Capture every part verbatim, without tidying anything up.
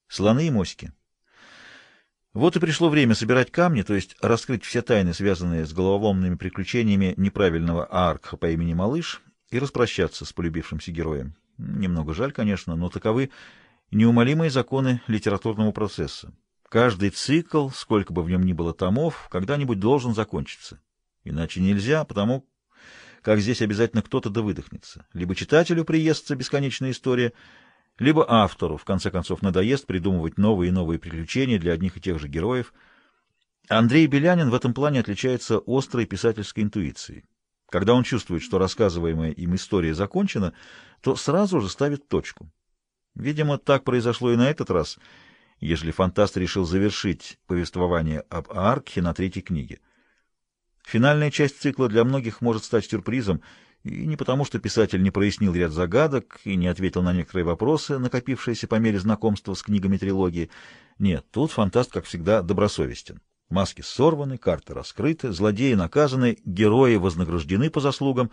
Слоны и моськи. Вот и пришло время собирать камни, то есть раскрыть все тайны, связанные с головоломными приключениями неправильного ааркха по имени Малыш, и распрощаться с полюбившимся героем. Немного жаль, конечно, но таковы неумолимые законы литературного процесса. Каждый цикл, сколько бы в нем ни было томов, когда-нибудь должен закончиться. Иначе нельзя, потому как здесь обязательно кто-то да выдохнется. Либо читателю приестся бесконечная история, либо автору, в конце концов, надоест придумывать новые и новые приключения для одних и тех же героев. Андрей Белянин в этом плане отличается острой писательской интуицией. Когда он чувствует, что рассказываемая им история закончена, то сразу же ставит точку. Видимо, так произошло и на этот раз, ежели фантаст решил завершить повествование об Ааркхе на третьей книге. Финальная часть цикла для многих может стать сюрпризом, и не потому, что писатель не прояснил ряд загадок и не ответил на некоторые вопросы, накопившиеся по мере знакомства с книгами трилогии. Нет, тут фантаст, как всегда, добросовестен. Маски сорваны, карты раскрыты, злодеи наказаны, герои вознаграждены по заслугам.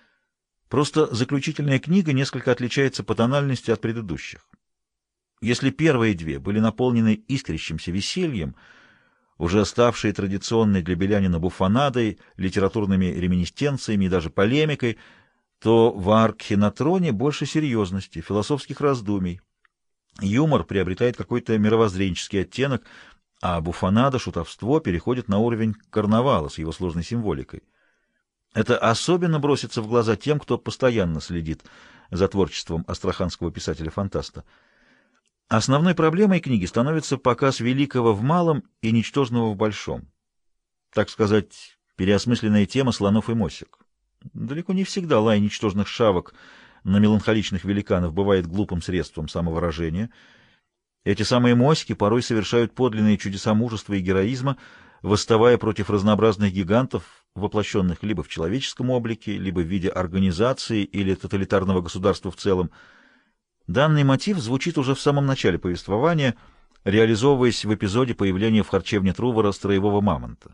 Просто заключительная книга несколько отличается по тональности от предыдущих. Если первые две были наполнены искрящимся весельем, уже ставшие традиционной для Белянина буфонадой, литературными реминисценциями и даже полемикой, то в Ааркхе на троне больше серьезности, философских раздумий. Юмор приобретает какой-то мировоззренческий оттенок, а буфонада, шутовство переходит на уровень карнавала с его сложной символикой. Это особенно бросится в глаза тем, кто постоянно следит за творчеством астраханского писателя-фантаста. Основной проблемой книги становится показ великого в малом и ничтожного в большом. Так сказать, переосмысленная тема слонов и мосек. Далеко не всегда лай ничтожных шавок на меланхоличных великанов бывает глупым средством самовыражения. Эти самые моськи порой совершают подлинные чудеса мужества и героизма, восставая против разнообразных гигантов, воплощенных либо в человеческом облике, либо в виде организации или тоталитарного государства в целом. Данный мотив звучит уже в самом начале повествования, реализовываясь в эпизоде появления в харчевне Трувора строевого мамонта.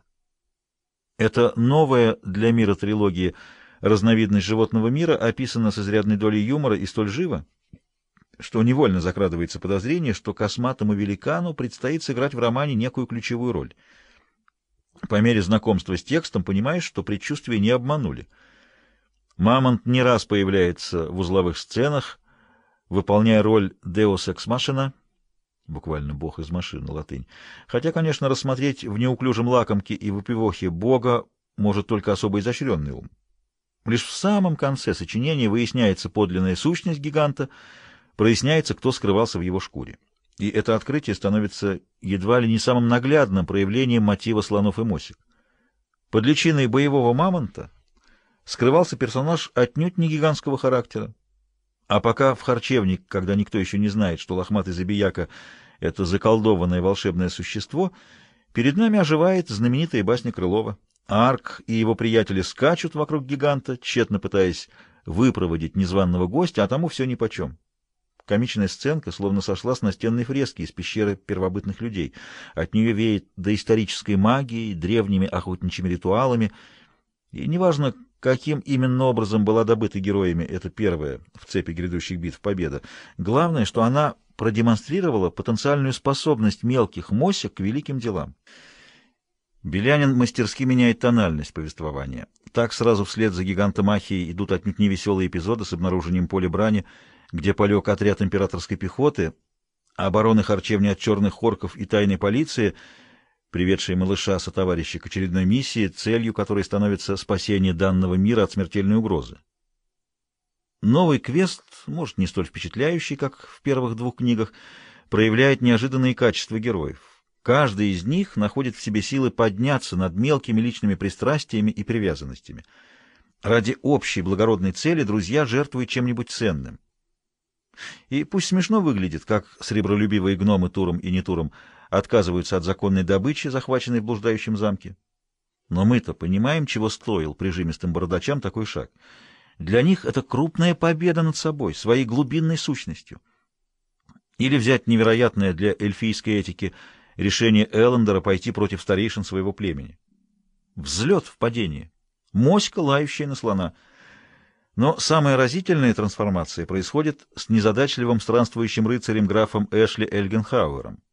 Эта новая для мира трилогии разновидность животного мира описана с изрядной долей юмора и столь живо, что невольно закрадывается подозрение, что косматому великану предстоит сыграть в романе некую ключевую роль. По мере знакомства с текстом понимаешь, что предчувствия не обманули. Мамонт не раз появляется в узловых сценах, выполняя роль Deus Ex Machina, буквально «бог из машины», латынь. Хотя, конечно, рассмотреть в неуклюжем лакомке и выпивохе бога может только особо изощренный ум. Лишь в самом конце сочинения выясняется подлинная сущность гиганта, проясняется, кто скрывался в его шкуре. И это открытие становится едва ли не самым наглядным проявлением мотива слонов и мосек. Под личиной боевого мамонта скрывался персонаж отнюдь не гигантского характера. А пока в харчевне, когда никто еще не знает, что лохматый забияка — это заколдованное волшебное существо, перед нами оживает знаменитая басня Крылова. Арк и его приятели скачут вокруг гиганта, тщетно пытаясь выпроводить незваного гостя, а тому все нипочем. Комичная сценка словно сошла с настенной фрески из пещеры первобытных людей. От нее веет доисторической магией, древними охотничьими ритуалами. И неважно, каким именно образом была добыта героями эта первая в цепи грядущих битв победа, главное, что она продемонстрировала потенциальную способность мелких мосек к великим делам. Белянин мастерски меняет тональность повествования. Так сразу вслед за гигантомахией идут отнюдь невеселые эпизоды с обнаружением поля брани, где полег отряд императорской пехоты, обороны харчевни от черных хорков и тайной полиции, приведшие малыша сотоварища к очередной миссии, целью которой становится спасение данного мира от смертельной угрозы. Новый квест, может, не столь впечатляющий, как в первых двух книгах, проявляет неожиданные качества героев. Каждый из них находит в себе силы подняться над мелкими личными пристрастиями и привязанностями. Ради общей благородной цели друзья жертвуют чем-нибудь ценным. И пусть смешно выглядит, как сребролюбивые гномы Туром и Нетуром отказываются от законной добычи, захваченной в блуждающем замке. Но мы-то понимаем, чего стоил прижимистым бородачам такой шаг. Для них это крупная победа над собой, своей глубинной сущностью. Или взять невероятное для эльфийской этики решение Эллендера пойти против старейшин своего племени. Взлет в падении. Моська, лающая на слона. Но самая разительная трансформация происходит с незадачливым странствующим рыцарем графом Эшли Эльгенхауэром.